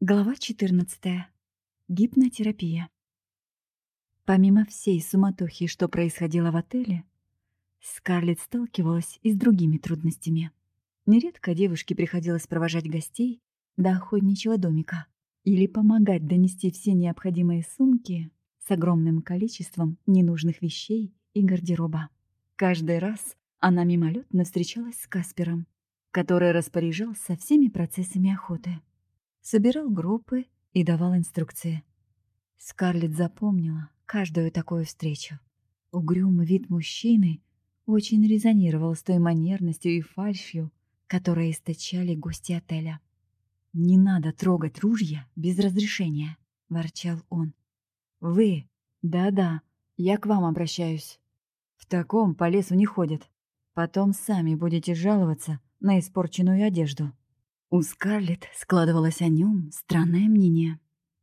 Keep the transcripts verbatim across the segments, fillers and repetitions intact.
Глава четырнадцатая. Гипнотерапия. Помимо всей суматохи, что происходило в отеле, Скарлетт сталкивалась и с другими трудностями. Нередко девушке приходилось провожать гостей до охотничьего домика или помогать донести все необходимые сумки с огромным количеством ненужных вещей и гардероба. Каждый раз она мимолетно встречалась с Каспером, который распоряжался всеми процессами охоты. Собирал группы и давал инструкции. Скарлетт запомнила каждую такую встречу. Угрюмый вид мужчины очень резонировал с той манерностью и фальшью, которые источали гости отеля. «Не надо трогать ружья без разрешения», — ворчал он. «Вы, да-да, я к вам обращаюсь. В таком по лесу не ходят. Потом сами будете жаловаться на испорченную одежду». У Скарлетт складывалось о нем странное мнение.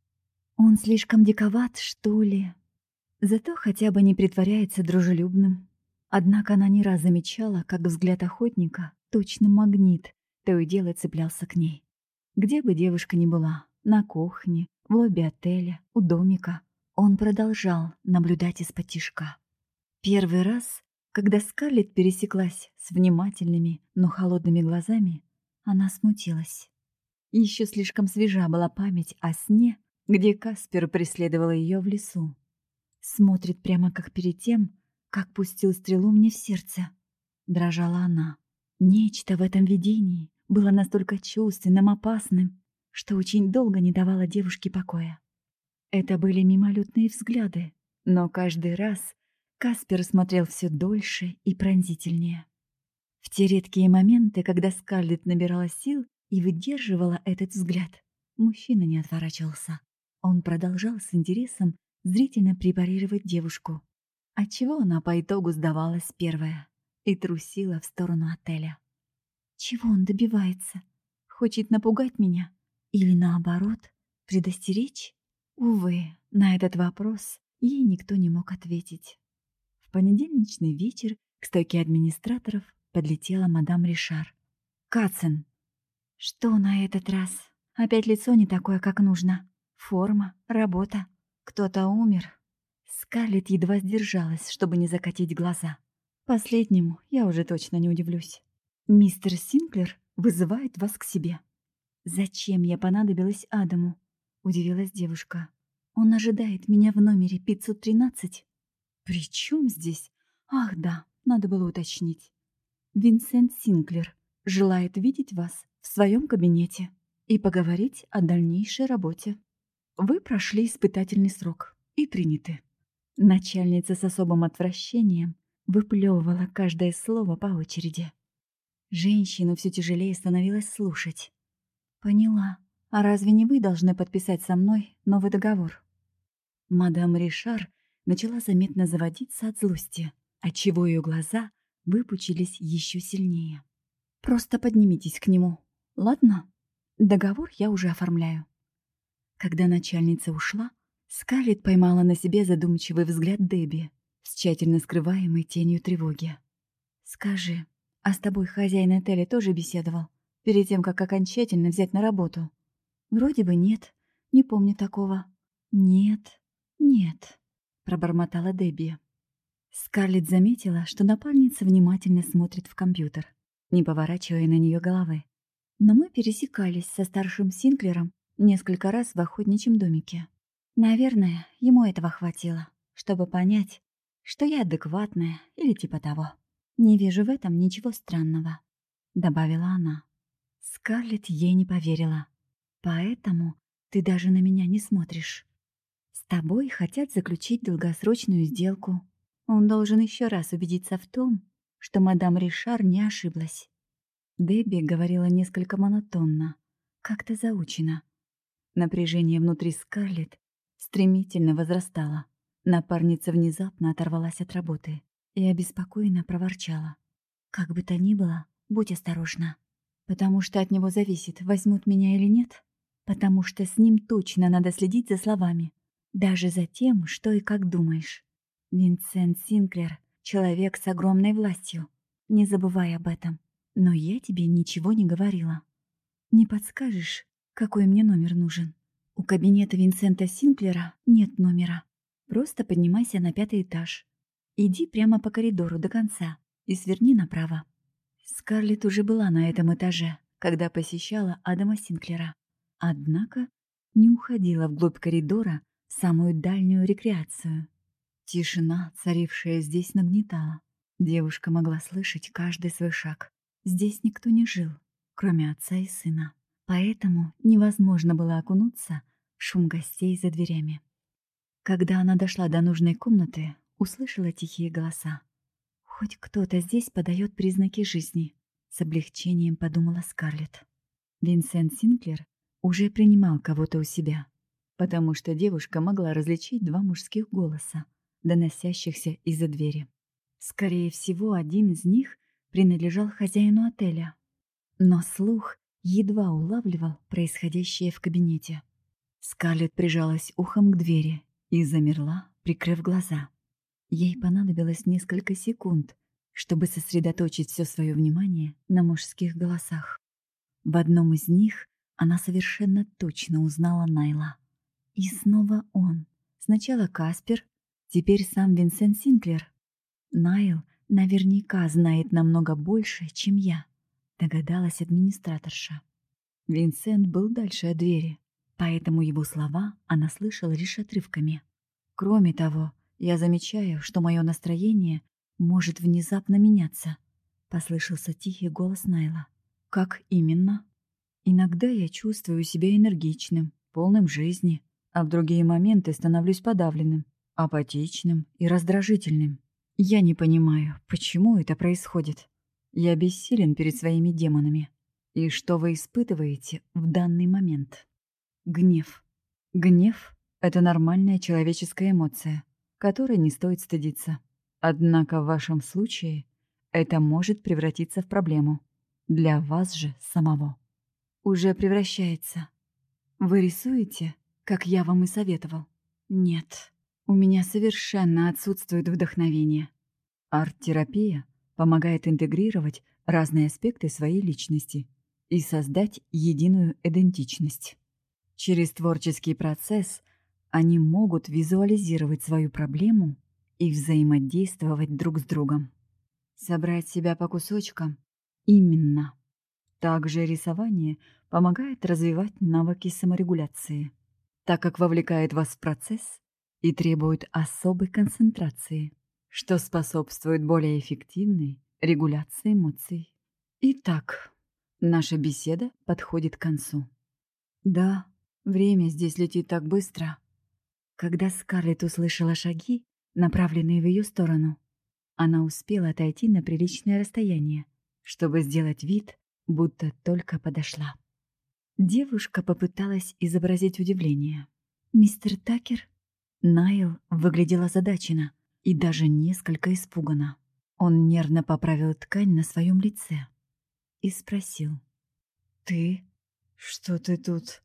Он слишком диковат, что ли? Зато хотя бы не притворяется дружелюбным. Однако она не раз замечала, как взгляд охотника, точно магнит, то и дело цеплялся к ней. Где бы девушка ни была, на кухне, в лобби отеля, у домика, он продолжал наблюдать из-под тишка. Первый раз, когда Скарлетт пересеклась с внимательными, но холодными глазами, она смутилась. Еще слишком свежа была память о сне, где Каспер преследовал ее в лесу. Смотрит прямо как перед тем, как пустил стрелу мне в сердце. Дрожала она. Нечто в этом видении было настолько чувственным, опасным, что очень долго не давало девушке покоя. Это были мимолетные взгляды, но каждый раз Каспер смотрел все дольше и пронзительнее. В те редкие моменты, когда Скарлетт набирала сил и выдерживала этот взгляд, мужчина не отворачивался. Он продолжал с интересом зрительно препарировать девушку, отчего она по итогу сдавалась первая и трусила в сторону отеля. Чего он добивается? Хочет напугать меня? Или наоборот, предостеречь? Увы, на этот вопрос ей никто не мог ответить. В понедельничный вечер к стойке администраторов подлетела мадам Ришар. «Катсон!» «Что на этот раз? Опять лицо не такое, как нужно. Форма, работа. Кто-то умер». Скарлетт едва сдержалась, чтобы не закатить глаза. Последнему я уже точно не удивлюсь. «Мистер Синклер вызывает вас к себе». «Зачем я понадобилась Адаму?» — удивилась девушка. «Он ожидает меня в номере пятьсот тринадцать». «При чем здесь? Ах да, надо было уточнить. Винсент Синклер желает видеть вас в своем кабинете и поговорить о дальнейшей работе. Вы прошли испытательный срок и приняты». Начальница с особым отвращением выплевывала каждое слово по очереди. Женщину все тяжелее становилось слушать. «Поняла. А разве не вы должны подписать со мной новый договор?» Мадам Ришар начала заметно заводиться от злости, отчего ее глаза выпучились еще сильнее. «Просто поднимитесь к нему, ладно? Договор я уже оформляю». Когда начальница ушла, Скарлетт поймала на себе задумчивый взгляд Дебби с тщательно скрываемой тенью тревоги. «Скажи, а с тобой хозяин отеля тоже беседовал перед тем, как окончательно взять на работу?» «Вроде бы нет, не помню такого». «Нет, нет», — пробормотала Дебби. Скарлетт заметила, что напарница внимательно смотрит в компьютер, не поворачивая на нее головы. «Но мы пересекались со старшим Синклером несколько раз в охотничьем домике. Наверное, ему этого хватило, чтобы понять, что я адекватная или типа того. Не вижу в этом ничего странного», — добавила она. Скарлетт ей не поверила. «Поэтому ты даже на меня не смотришь. С тобой хотят заключить долгосрочную сделку. Он должен еще раз убедиться в том, что мадам Ришар не ошиблась». Дебби говорила несколько монотонно, как-то заучено. Напряжение внутри Скарлетт стремительно возрастало. Напарница внезапно оторвалась от работы и обеспокоенно проворчала. «Как бы то ни было, будь осторожна. Потому что от него зависит, возьмут меня или нет. Потому что с ним точно надо следить за словами. Даже за тем, что и как думаешь. Винсент Синклер — человек с огромной властью. Не забывай об этом. Но я тебе ничего не говорила. Не подскажешь, Какой мне номер нужен? У кабинета Винсента Синклера нет номера. Просто поднимайся на пятый этаж. Иди прямо по коридору до конца и сверни направо. Скарлетт уже была на этом этаже, когда посещала Адама Синклера. Однако не уходила вглубь коридора в самую дальнюю рекреацию. Тишина, царившая здесь, нагнетала. Девушка могла слышать каждый свой шаг. Здесь никто не жил, кроме отца и сына. Поэтому невозможно было окунуться в шум гостей за дверями. Когда она дошла до нужной комнаты, услышала тихие голоса. «Хоть кто-то здесь подает признаки жизни», — с облегчением подумала Скарлетт. Винсент Синклер уже принимал кого-то у себя, потому что девушка могла различить два мужских голоса, доносящихся из-за двери. Скорее всего, один из них принадлежал хозяину отеля. Но слух едва улавливал происходящее в кабинете. Скарлетт прижалась ухом к двери и замерла, прикрыв глаза. Ей понадобилось несколько секунд, чтобы сосредоточить все свое внимание на мужских голосах. В одном из них она совершенно точно узнала Найла. И снова он. Сначала Каспер, теперь сам Винсент Синклер. Найл наверняка знает намного больше, чем я, догадалась администраторша. Винсент был дальше от двери, поэтому его слова она слышала лишь отрывками. Кроме того, я замечаю, что мое настроение может внезапно меняться, послышался тихий голос Найла. Как именно? Иногда я чувствую себя энергичным, полным жизни, а в другие моменты становлюсь подавленным, апатичным и раздражительным. Я не понимаю, почему это происходит. Я бессилен перед своими демонами. И что вы испытываете в данный момент? Гнев. Гнев — это нормальная человеческая эмоция, которой не стоит стыдиться. Однако в вашем случае это может превратиться в проблему. Для вас же самого. Уже превращается. Вы рисуете, как я вам и советовал? Нет, у меня совершенно отсутствует вдохновение. Арт-терапия помогает интегрировать разные аспекты своей личности и создать единую идентичность. Через творческий процесс они могут визуализировать свою проблему и взаимодействовать друг с другом. Собрать себя по кусочкам? Именно. Также рисование помогает развивать навыки саморегуляции, так как вовлекает вас в процесс и требует особой концентрации, что способствует более эффективной регуляции эмоций. Итак, наша беседа подходит к концу. Да, время здесь летит так быстро. Когда Скарлетт услышала шаги, направленные в ее сторону, она успела отойти на приличное расстояние, чтобы сделать вид, будто только подошла. Девушка попыталась изобразить удивление. «Мистер Такер?» Найл выглядел озадаченно и даже несколько испуганно. Он нервно поправил ткань на своем лице и спросил. «Ты? Что ты тут?»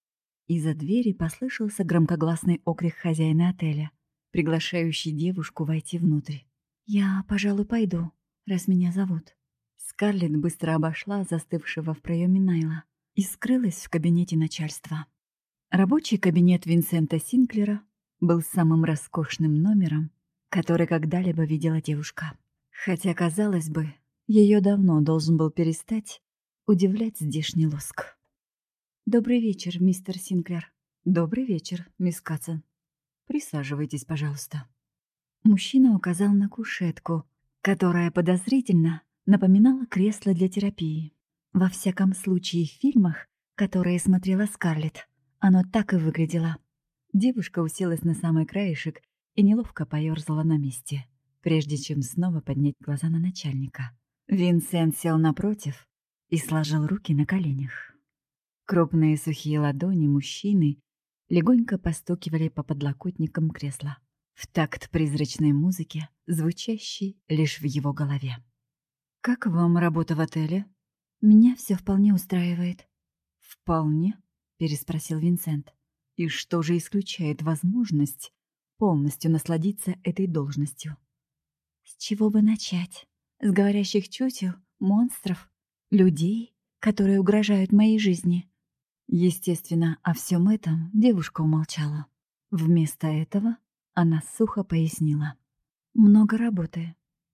Из-за двери послышался громкогласный окрик хозяина отеля, приглашающий девушку войти внутрь. «Я, пожалуй, пойду, раз меня зовут». Скарлетт быстро обошла застывшего в проеме Найла и скрылась в кабинете начальства. Рабочий кабинет Винсента Синклера был самым роскошным номером, который когда-либо видела девушка. Хотя, казалось бы, ее давно должен был перестать удивлять здешний лоск. «Добрый вечер, мистер Синклер». «Добрый вечер, мисс Катсон. Присаживайтесь, пожалуйста». Мужчина указал на кушетку, которая подозрительно напоминала кресло для терапии. Во всяком случае, в фильмах, которые смотрела Скарлетт, оно так и выглядело. Девушка уселась на самый краешек и неловко поёрзала на месте, прежде чем снова поднять глаза на начальника. Винсент сел напротив и сложил руки на коленях. Крупные сухие ладони мужчины легонько постукивали по подлокотникам кресла, в такт призрачной музыке, звучащей лишь в его голове. «Как вам работа в отеле?» «Меня все вполне устраивает». «Вполне?» — переспросил Винсент. «И что же исключает возможность полностью насладиться этой должностью?» «С чего бы начать? С говорящих чучел, монстров, людей, которые угрожают моей жизни?» Естественно, о всем этом девушка умолчала. Вместо этого она сухо пояснила. «Много работы.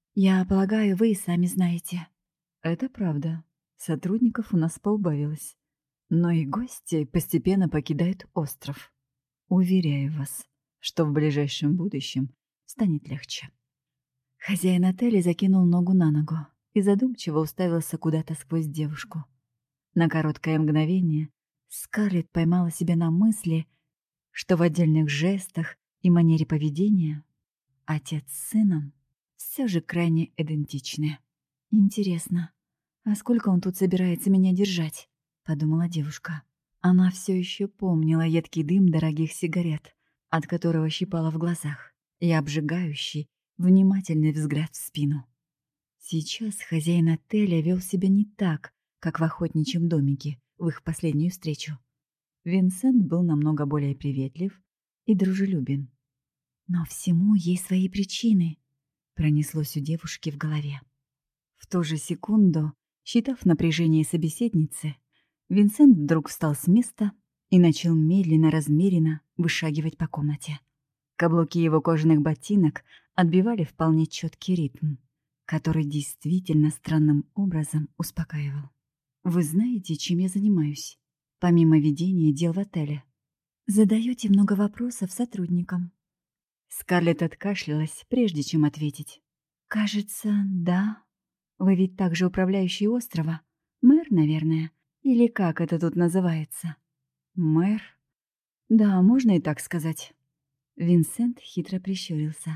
Я полагаю, вы и сами знаете». «Это правда. Сотрудников у нас поубавилось. Но и гости постепенно покидают остров. Уверяю вас, что в ближайшем будущем станет легче». Хозяин отеля закинул ногу на ногу и задумчиво уставился куда-то сквозь девушку. На короткое мгновение Скарлетт поймала себя на мысли, что в отдельных жестах и манере поведения отец с сыном все же крайне идентичны. «Интересно, а сколько он тут собирается меня держать?» — подумала девушка. Она все еще помнила едкий дым дорогих сигарет, от которого щипала в глазах, и обжигающий, внимательный взгляд в спину. Сейчас хозяин отеля вел себя не так, как в охотничьем домике в их последнюю встречу. Винсент был намного более приветлив и дружелюбен. «Но всему есть свои причины», — пронеслось у девушки в голове. В ту же секунду, считав напряжение собеседницы, Винсент вдруг встал с места и начал медленно-размеренно вышагивать по комнате. Каблуки его кожаных ботинок отбивали вполне четкий ритм, который действительно странным образом успокаивал. «Вы знаете, чем я занимаюсь, помимо ведения дел в отеле?» «Задаете много вопросов сотрудникам». Скарлетт откашлялась, прежде чем ответить. «Кажется, да. Вы ведь также управляющий острова. Мэр, наверное. Или как это тут называется?» «Мэр? Да, можно и так сказать». Винсент хитро прищурился.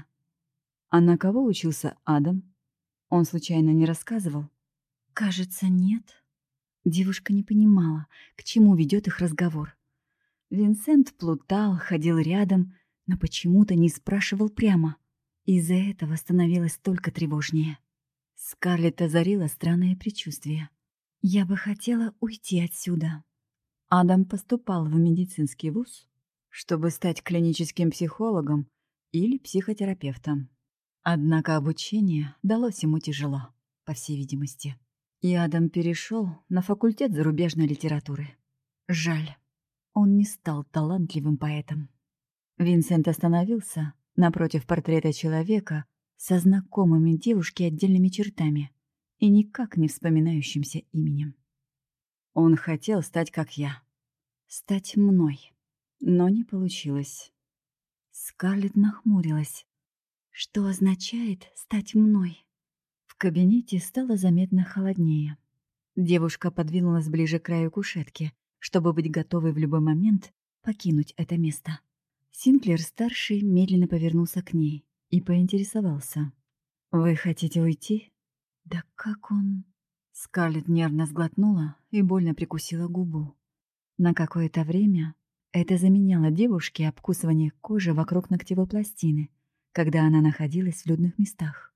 «А на кого учился Адам? Он случайно не рассказывал?» «Кажется, нет». Девушка не понимала, к чему ведет их разговор. Винсент плутал, ходил рядом, но почему-то не спрашивал прямо. Из-за этого становилось только тревожнее. Скарлетт озарила странное предчувствие. «Я бы хотела уйти отсюда». Адам поступал в медицинский вуз, чтобы стать клиническим психологом или психотерапевтом. Однако обучение далось ему тяжело, по всей видимости. И Адам перешел на факультет зарубежной литературы. Жаль, он не стал талантливым поэтом. Винсент остановился напротив портрета человека со знакомыми девушке отдельными чертами и никак не вспоминающимся именем. Он хотел стать как я. Стать мной. Но не получилось. Скарлетт нахмурилась. Что означает «стать мной»? В кабинете стало заметно холоднее. Девушка подвинулась ближе к краю кушетки, чтобы быть готовой в любой момент покинуть это место. Синклер-старший медленно повернулся к ней и поинтересовался. «Вы хотите уйти?» «Да как он...» Скарлетт нервно сглотнула и больно прикусила губу. На какое-то время это заменяло девушке обкусывание кожи вокруг ногтевой пластины, когда она находилась в людных местах.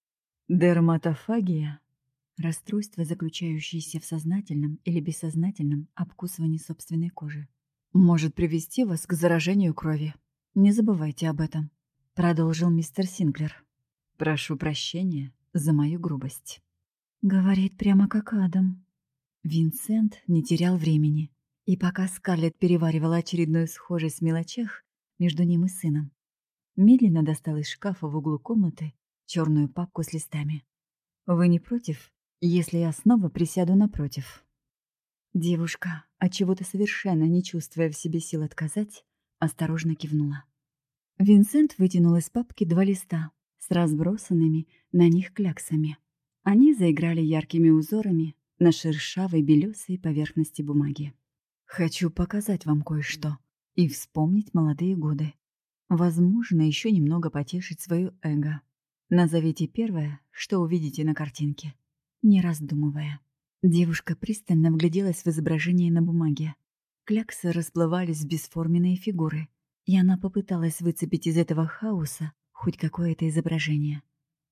Дерматофагия — расстройство, заключающееся в сознательном или бессознательном обкусывании собственной кожи, может привести вас к заражению крови. Не забывайте об этом, — продолжил мистер Синклер. Прошу прощения за мою грубость. Говорит прямо как Адам. Винсент не терял времени, и пока Скарлетт переваривала очередную схожесть в мелочах между ним и сыном, медленно достал из шкафа в углу комнаты черную папку с листами. «Вы не против, если я снова присяду напротив?» Девушка, отчего-то совершенно не чувствуя в себе сил отказать, осторожно кивнула. Винсент вытянул из папки два листа с разбросанными на них кляксами. Они заиграли яркими узорами на шершавой белесой поверхности бумаги. «Хочу показать вам кое-что и вспомнить молодые годы. Возможно, еще немного потешить свое эго. Назовите первое, что увидите на картинке». Не раздумывая. Девушка пристально вгляделась в изображение на бумаге. Кляксы расплывались в бесформенные фигуры, и она попыталась выцепить из этого хаоса хоть какое-то изображение.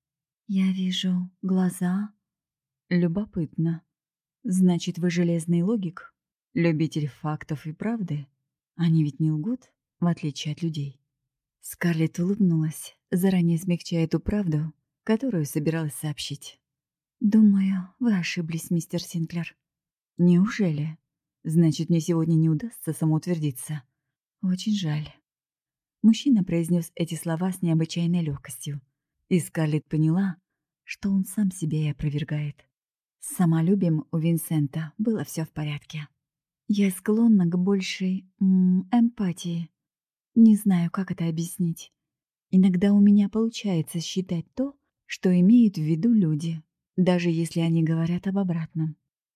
«Я вижу глаза». «Любопытно. Значит, вы железный логик? Любитель фактов и правды? Они ведь не лгут, в отличие от людей». Скарлетт улыбнулась, заранее смягчая ту правду, которую собиралась сообщить. «Думаю, вы ошиблись, мистер Синклер». «Неужели?» Значит, мне сегодня не удастся самоутвердиться. Очень жаль. Мужчина произнес эти слова с необычайной легкостью. И Скарлетт поняла, что он сам себя и опровергает. С самолюбием у Винсента было все в порядке. Я склонна к большей м, эмпатии. Не знаю, как это объяснить. Иногда у меня получается считать то, что имеют в виду люди, даже если они говорят об обратном.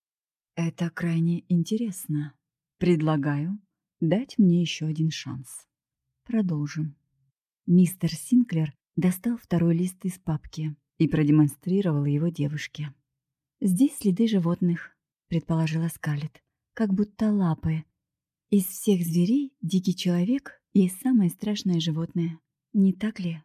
Это крайне интересно. Предлагаю дать мне еще один шанс. Продолжим. Мистер Синклер достал второй лист из папки и продемонстрировал его девушке. «Здесь следы животных», — предположила Скарлетт, «как будто лапы. Из всех зверей дикий человек есть самое страшное животное. Не так ли?»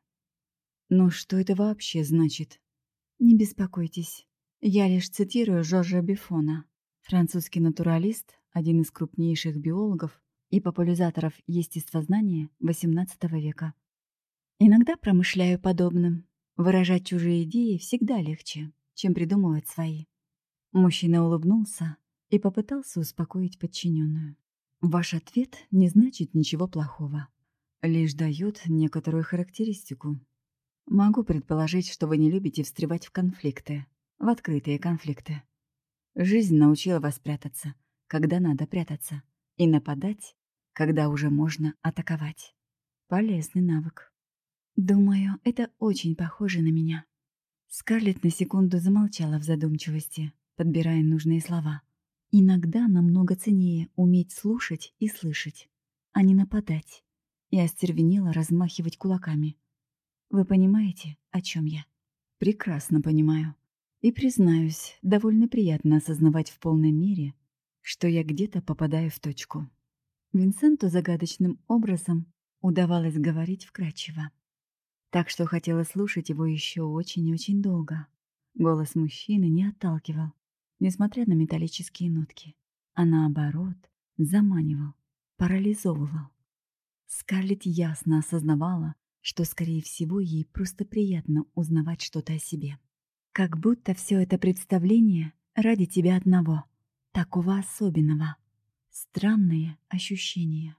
«Ну что это вообще значит?» «Не беспокойтесь. Я лишь цитирую Жоржа Биффона, французский натуралист, один из крупнейших биологов и популяризаторов естествознания восемнадцатого века. Иногда промышляю подобным. Выражать чужие идеи всегда легче, чем придумывать свои». Мужчина улыбнулся и попытался успокоить подчиненную. «Ваш ответ не значит ничего плохого, лишь дает некоторую характеристику. Могу предположить, что вы не любите встревать в конфликты, в открытые конфликты. Жизнь научила вас прятаться, когда надо прятаться, и нападать, когда уже можно атаковать. Полезный навык. Думаю, это очень похоже на меня». Скарлетт на секунду замолчала в задумчивости, подбирая нужные слова. Иногда намного ценнее уметь слушать и слышать, а не нападать, и остервенело размахивать кулаками. Вы понимаете, о чем я? Прекрасно понимаю. И, признаюсь, довольно приятно осознавать в полной мере, что я где-то попадаю в точку. Винсенту загадочным образом удавалось говорить вкрадчиво. Так что хотела слушать его еще очень и очень долго. Голос мужчины не отталкивал, несмотря на металлические нотки, а наоборот заманивал, парализовывал. Скарлетт ясно осознавала, что, скорее всего, ей просто приятно узнавать что-то о себе. Как будто все это представление ради тебя одного, такого особенного. Странные ощущения.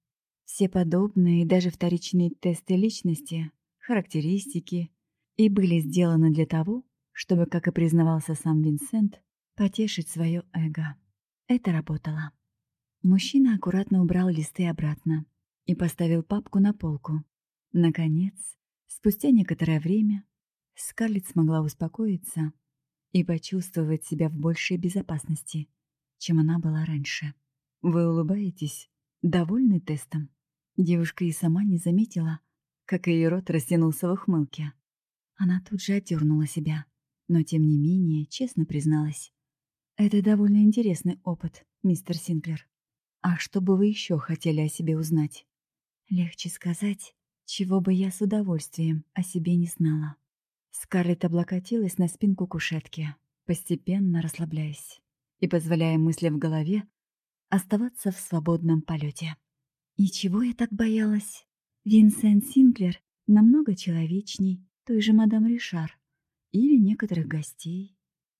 Все подобные, даже вторичные тесты личности, характеристики, и были сделаны для того, чтобы, как и признавался сам Винсент, потешить свое эго. Это работало. Мужчина аккуратно убрал листы обратно и поставил папку на полку. Наконец, спустя некоторое время, Скарлетт смогла успокоиться и почувствовать себя в большей безопасности, чем она была раньше. «Вы улыбаетесь? Довольны тестом?» Девушка и сама не заметила, как ее рот растянулся в ухмылке. Она тут же отдернула себя, но тем не менее честно призналась. «Это довольно интересный опыт, мистер Синклер. А что бы вы еще хотели о себе узнать?» «Легче сказать, чего бы я с удовольствием о себе не знала». Скарлетт облокотилась на спинку кушетки, постепенно расслабляясь и позволяя мысли в голове оставаться в свободном полете. И чего я так боялась? Винсент Синклер намного человечней той же мадам Ришар или некоторых гостей.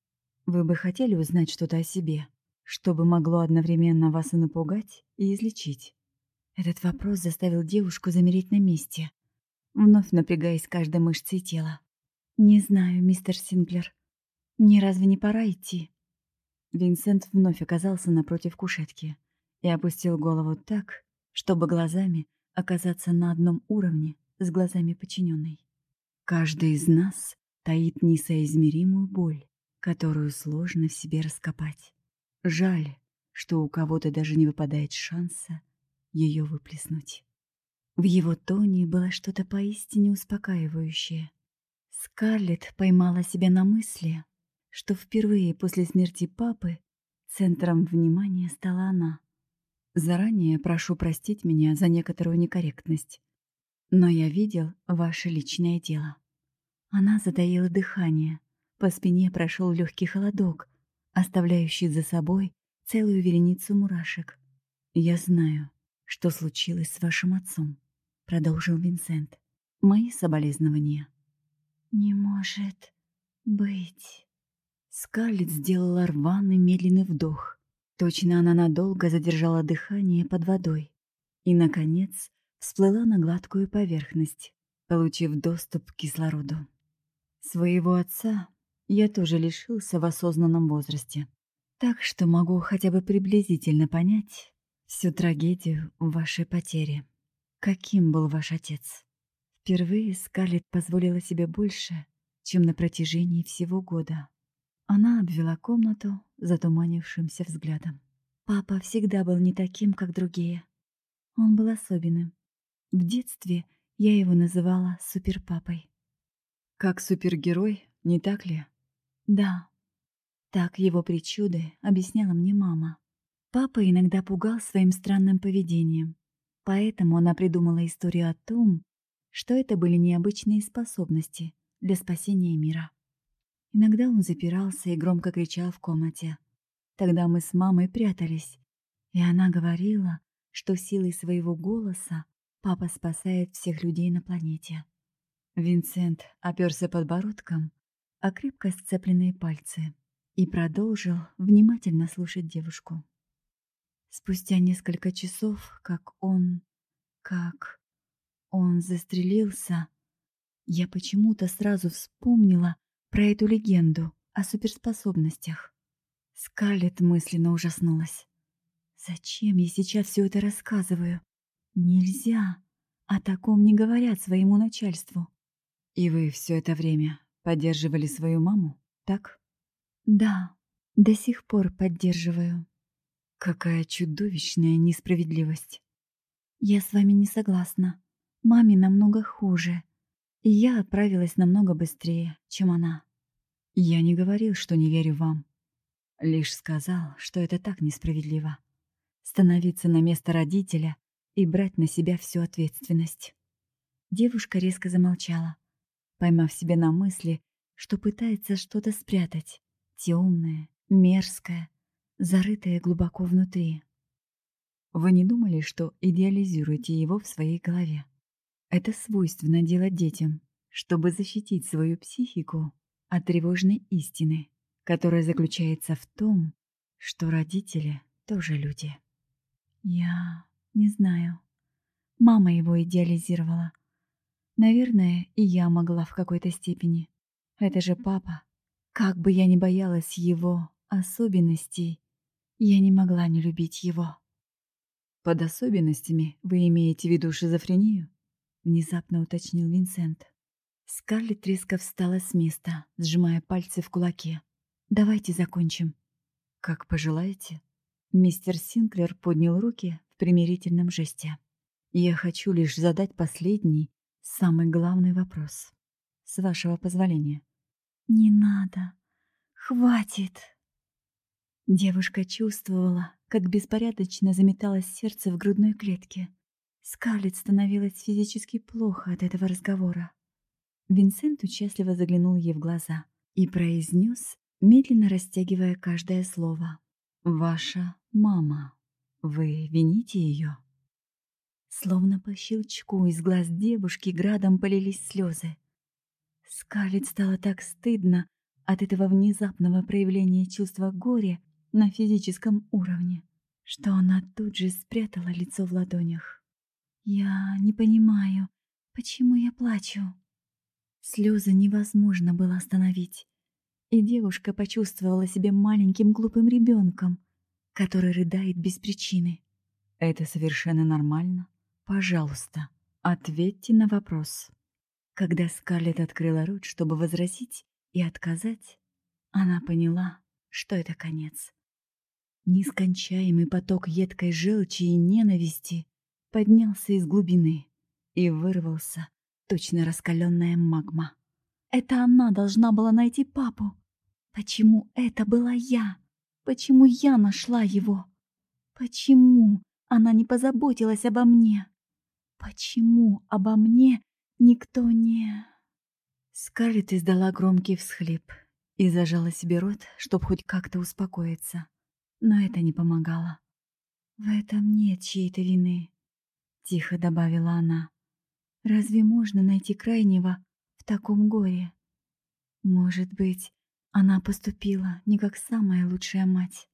Вы бы хотели узнать что-то о себе, чтобы могло одновременно вас и напугать, и излечить? Этот вопрос заставил девушку замереть на месте, вновь напрягаясь каждой мышцей тела. «Не знаю, мистер Синклер. Мне разве не пора идти?» Винсент вновь оказался напротив кушетки и опустил голову так, чтобы глазами оказаться на одном уровне с глазами подчиненной. «Каждый из нас таит несоизмеримую боль, которую сложно в себе раскопать. Жаль, что у кого-то даже не выпадает шанса ее выплеснуть». В его тоне было что-то поистине успокаивающее. Скарлетт поймала себя на мысли, что впервые после смерти папы центром внимания стала она. «Заранее прошу простить меня за некоторую некорректность, но я видел ваше личное дело». Она затаила дыхание, по спине прошел легкий холодок, оставляющий за собой целую вереницу мурашек. «Я знаю, что случилось с вашим отцом», — продолжил Винсент. «Мои соболезнования». «Не может быть». Скарлетт сделала рваный медленный вдох Точно она надолго задержала дыхание под водой и, наконец, всплыла на гладкую поверхность, получив доступ к кислороду. Своего отца я тоже лишился в осознанном возрасте, так что могу хотя бы приблизительно понять всю трагедию вашей потери. Каким был ваш отец? Впервые Скарлетт позволила себе больше, чем на протяжении всего года. Она обвела комнату затуманившимся взглядом. Папа всегда был не таким, как другие. Он был особенным. В детстве я его называла суперпапой. Как супергерой, не так ли? Да. Так его причуды объясняла мне мама. Папа иногда пугал своим странным поведением. Поэтому она придумала историю о том, что это были необычные способности для спасения мира. Иногда он запирался и громко кричал в комнате. Тогда мы с мамой прятались, и она говорила, что силой своего голоса папа спасает всех людей на планете. Винсент оперся подбородком о крепко сцепленные пальцы и продолжил внимательно слушать девушку. Спустя несколько часов, как он... как... он застрелился, я почему-то сразу вспомнила про эту легенду о суперспособностях. Скарлетт мысленно ужаснулась. Зачем я сейчас все это рассказываю? Нельзя. О таком не говорят своему начальству. И вы все это время поддерживали свою маму, так? Да, до сих пор поддерживаю. Какая чудовищная несправедливость. Я с вами не согласна. Маме намного хуже. И я отправилась намного быстрее, чем она. Я не говорил, что не верю вам. Лишь сказал, что это так несправедливо. Становиться на место родителя и брать на себя всю ответственность. Девушка резко замолчала, поймав себя на мысли, что пытается что-то спрятать. Темное, мерзкое, зарытое глубоко внутри. Вы не думали, что идеализируете его в своей голове? Это свойственно делать детям, чтобы защитить свою психику от тревожной истины, которая заключается в том, что родители тоже люди. Я не знаю. Мама его идеализировала. Наверное, и я могла в какой-то степени. Это же папа. Как бы я ни боялась его особенностей, я не могла не любить его. Под особенностями вы имеете в виду шизофрению? Внезапно уточнил Винсент. Скарлетт резко встала с места, сжимая пальцы в кулаке. «Давайте закончим». «Как пожелаете». Мистер Синклер поднял руки в примирительном жесте. «Я хочу лишь задать последний, самый главный вопрос. С вашего позволения». «Не надо. Хватит». Девушка чувствовала, как беспорядочно заметалось сердце в грудной клетке. Скарлетт становилось физически плохо от этого разговора. Винсент участливо заглянул ей в глаза и произнес, медленно растягивая каждое слово. «Ваша мама. Вы вините ее?» Словно по щелчку из глаз девушки градом полились слезы. Скарлетт стало так стыдно от этого внезапного проявления чувства горя на физическом уровне, что она тут же спрятала лицо в ладонях. «Я не понимаю, почему я плачу?» Слезы невозможно было остановить, и девушка почувствовала себя маленьким глупым ребенком, который рыдает без причины. «Это совершенно нормально. Пожалуйста, ответьте на вопрос». Когда Скарлетт открыла рот, чтобы возразить и отказать, она поняла, что это конец. Нескончаемый поток едкой желчи и ненависти поднялся из глубины и вырвался, точно раскаленная магма. Это она должна была найти папу. Почему это была я? Почему я нашла его? Почему она не позаботилась обо мне? Почему обо мне никто не... Скарлетт издала громкий всхлип и зажала себе рот, чтобы хоть как-то успокоиться. Но это не помогало. «В этом нет чьей-то вины», — тихо добавила она. «Разве можно найти крайнего в таком горе? Может быть, она поступила не как самая лучшая мать.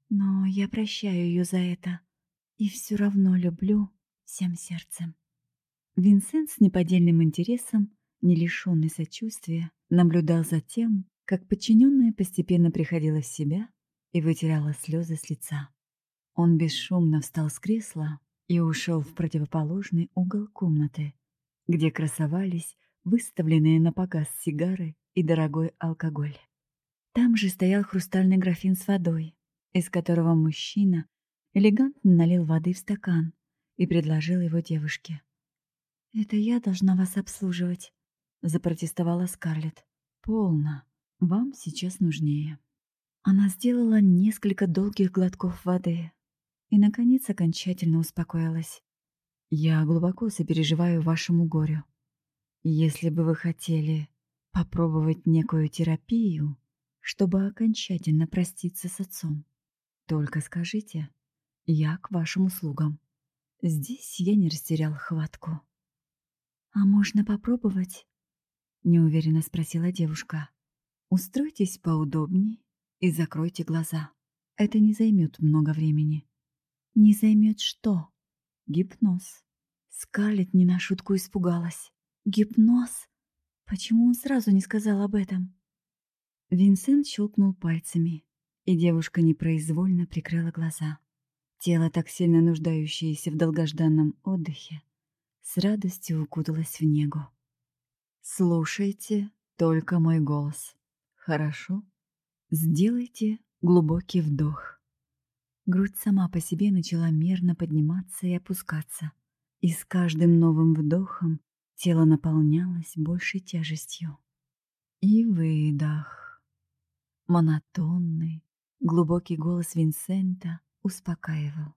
Но я прощаю ее за это и все равно люблю всем сердцем. Винсент с неподдельным интересом, не лишенный сочувствия, наблюдал за тем, как подчиненная постепенно приходила в себя и вытирала слезы с лица. Он бесшумно встал с кресла и ушел в противоположный угол комнаты, где красовались выставленные на показ сигары и дорогой алкоголь. Там же стоял хрустальный графин с водой, из которого мужчина элегантно налил воды в стакан и предложил его девушке. «Это я должна вас обслуживать», — запротестовала Скарлетт. «Полно. Вам сейчас нужнее». Она сделала несколько долгих глотков воды и, наконец, окончательно успокоилась. «Я глубоко сопереживаю вашему горю. Если бы вы хотели попробовать некую терапию, чтобы окончательно проститься с отцом, только скажите, я к вашим услугам. Здесь я не растерял хватку». «А можно попробовать?» — неуверенно спросила девушка. «Устройтесь поудобней и закройте глаза. Это не займет много времени». «Не займет что?» «Гипноз». Скарлетт не на шутку испугалась. «Гипноз? Почему он сразу не сказал об этом?» Винсент щелкнул пальцами, и девушка непроизвольно прикрыла глаза. Тело, так сильно нуждающееся в долгожданном отдыхе, с радостью укуталось в негу. «Слушайте только мой голос. Хорошо? Сделайте глубокий вдох». Грудь сама по себе начала мерно подниматься и опускаться, и с каждым новым вдохом тело наполнялось большей тяжестью. И выдох. Монотонный, глубокий голос Винсента успокаивал.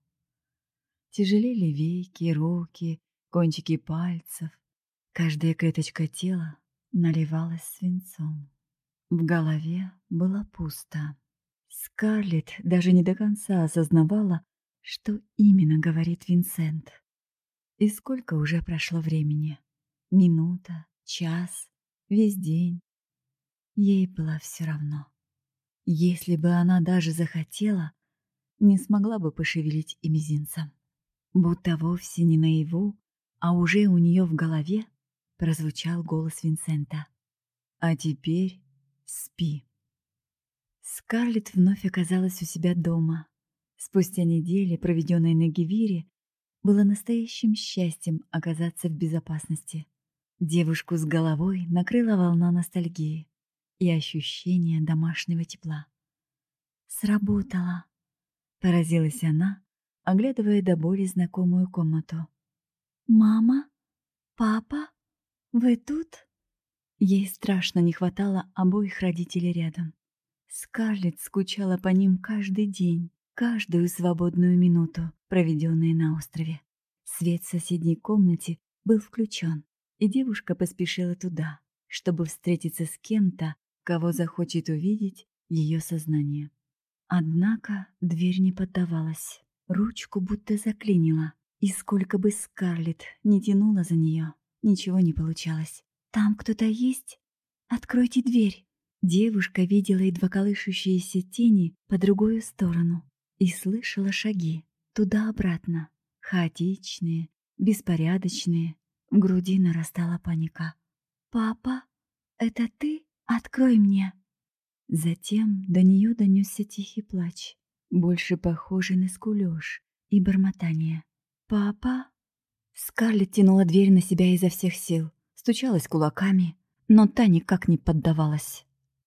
Тяжелели веки, руки, кончики пальцев. Каждая клеточка тела наливалась свинцом. В голове было пусто. Скарлетт даже не до конца осознавала, что именно говорит Винсент. И сколько уже прошло времени? Минута, час, весь день. Ей было все равно. Если бы она даже захотела, не смогла бы пошевелить и мизинцем. Будто вовсе не наяву, а уже у нее в голове прозвучал голос Винсента. «А теперь спи». Скарлетт вновь оказалась у себя дома. Спустя недели, проведенные на Гевире, было настоящим счастьем оказаться в безопасности. Девушку с головой накрыла волна ностальгии и ощущение домашнего тепла. «Сработало!» — поразилась она, оглядывая до боли знакомую комнату. «Мама? Папа? Вы тут?» Ей страшно не хватало обоих родителей рядом. Скарлетт скучала по ним каждый день, каждую свободную минуту, проведенную на острове. Свет в соседней комнате был включен, и девушка поспешила туда, чтобы встретиться с кем-то, кого захочет увидеть ее сознание. Однако дверь не поддавалась, ручку будто заклинило, и сколько бы Скарлетт не тянула за нее, ничего не получалось. «Там кто-то есть? Откройте дверь!» Девушка видела едва колышущиеся тени по другую сторону и слышала шаги туда-обратно, хаотичные, беспорядочные. В груди нарастала паника. «Папа, это ты? Открой мне!» Затем до нее донесся тихий плач, больше похожий на скулёж и бормотание. «Папа?» Скарлетт тянула дверь на себя изо всех сил, стучалась кулаками, но та никак не поддавалась.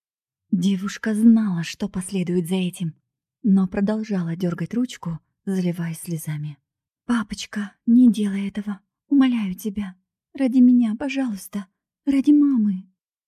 Девушка знала, что последует за этим, но продолжала дергать ручку, заливаясь слезами. «Папочка, не делай этого! Умоляю тебя! Ради меня, пожалуйста! Ради мамы!»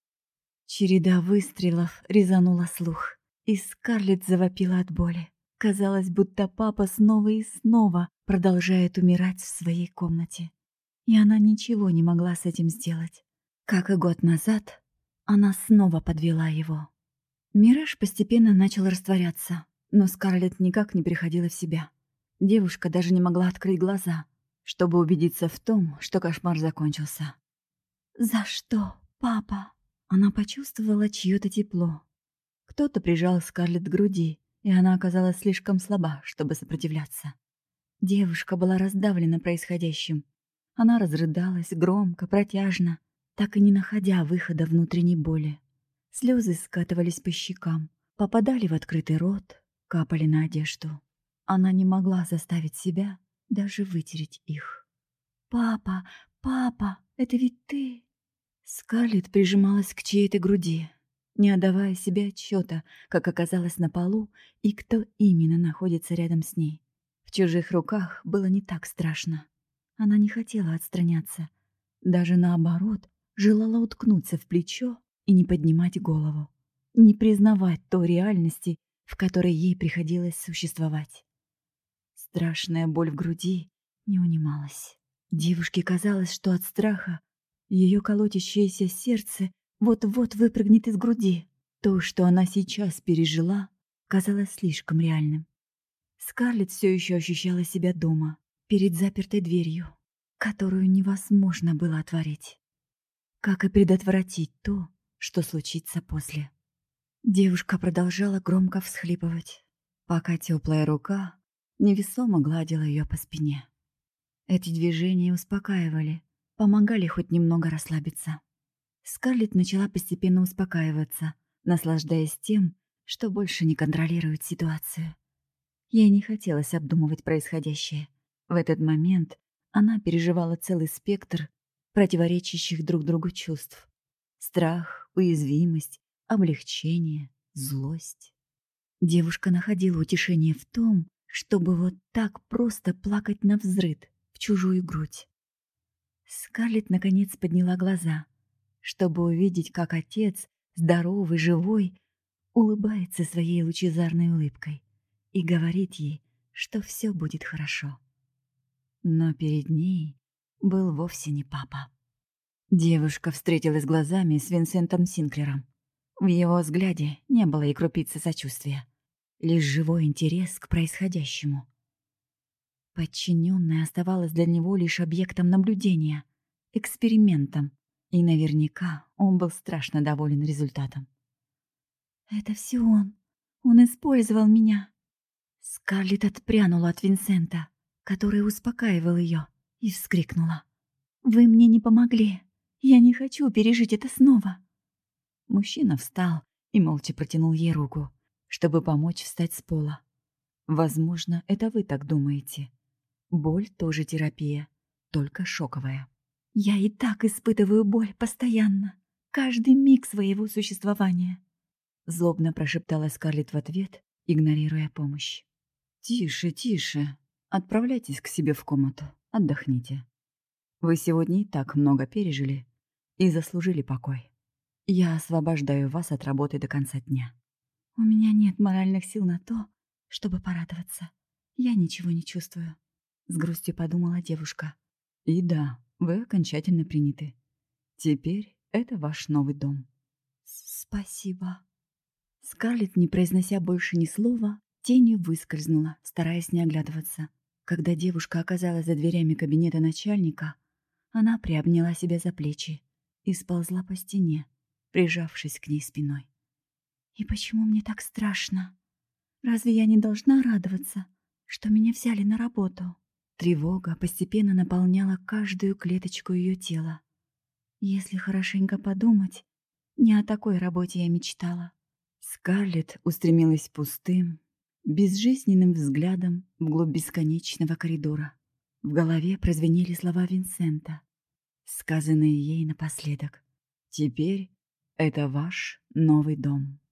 Череда выстрелов резанула слух, и Скарлетт завопила от боли. Казалось, будто папа снова и снова продолжает умирать в своей комнате. И она ничего не могла с этим сделать. Как и год назад, она снова подвела его. Мираж постепенно начал растворяться, но Скарлетт никак не приходила в себя. Девушка даже не могла открыть глаза, чтобы убедиться в том, что кошмар закончился. «За что, папа?» Она почувствовала чьё-то тепло. Кто-то прижал Скарлетт к груди и она оказалась слишком слаба, чтобы сопротивляться. Девушка была раздавлена происходящим. Она разрыдалась громко, протяжно, так и не находя выхода внутренней боли. Слезы скатывались по щекам, попадали в открытый рот, капали на одежду. Она не могла заставить себя даже вытереть их. «Папа, папа, это ведь ты?» Скарлетт прижималась к чьей-то груди, не отдавая себе отчета, как оказалась на полу и кто именно находится рядом с ней. В чужих руках было не так страшно. Она не хотела отстраняться. Даже наоборот, желала уткнуться в плечо и не поднимать голову. Не признавать той реальности, в которой ей приходилось существовать. Страшная боль в груди не унималась. Девушке казалось, что от страха ее колотящееся сердце вот-вот выпрыгнет из груди. То, что она сейчас пережила, казалось слишком реальным. Скарлетт все еще ощущала себя дома, перед запертой дверью, которую невозможно было отворить. Как и предотвратить то, что случится после. Девушка продолжала громко всхлипывать, пока теплая рука невесомо гладила ее по спине. Эти движения успокаивали, помогали хоть немного расслабиться. Скарлетт начала постепенно успокаиваться, наслаждаясь тем, что больше не контролирует ситуацию. Ей не хотелось обдумывать происходящее. В этот момент она переживала целый спектр противоречащих друг другу чувств. Страх, уязвимость, облегчение, злость. Девушка находила утешение в том, чтобы вот так просто плакать навзрыд в чужую грудь. Скарлетт наконец подняла глаза, чтобы увидеть, как отец, здоровый, живой, улыбается своей лучезарной улыбкой и говорит ей, что все будет хорошо. Но перед ней был вовсе не папа. Девушка встретилась глазами с Винсентом Синклером. В его взгляде не было и крупицы сочувствия, лишь живой интерес к происходящему. Подчиненная оставалась для него лишь объектом наблюдения, экспериментом, и наверняка он был страшно доволен результатом. «Это все он. Он использовал меня». Скарлетт отпрянула от Винсента, который успокаивал ее, и вскрикнула. «Вы мне не помогли. Я не хочу пережить это снова». Мужчина встал и молча протянул ей руку, чтобы помочь встать с пола. Возможно, это вы так думаете. Боль тоже терапия, только шоковая. «Я и так испытываю боль постоянно, каждый миг своего существования», злобно прошептала Скарлетт в ответ, игнорируя помощь. «Тише, тише. Отправляйтесь к себе в комнату, отдохните. Вы сегодня и так много пережили и заслужили покой. Я освобождаю вас от работы до конца дня». «У меня нет моральных сил на то, чтобы порадоваться. Я ничего не чувствую», — с грустью подумала девушка. «И да, вы окончательно приняты. Теперь это ваш новый дом». «Спасибо». Скарлетт, не произнося больше ни слова, тенью выскользнула, стараясь не оглядываться. Когда девушка оказалась за дверями кабинета начальника, она приобняла себя за плечи и сползла по стене, прижавшись к ней спиной. «И почему мне так страшно? Разве я не должна радоваться, что меня взяли на работу?» Тревога постепенно наполняла каждую клеточку ее тела. Если хорошенько подумать, не о такой работе я мечтала. Скарлетт устремилась пустым, безжизненным взглядом вглубь бесконечного коридора. В голове прозвенели слова Винсента, сказанные ей напоследок. «Теперь это ваш новый дом».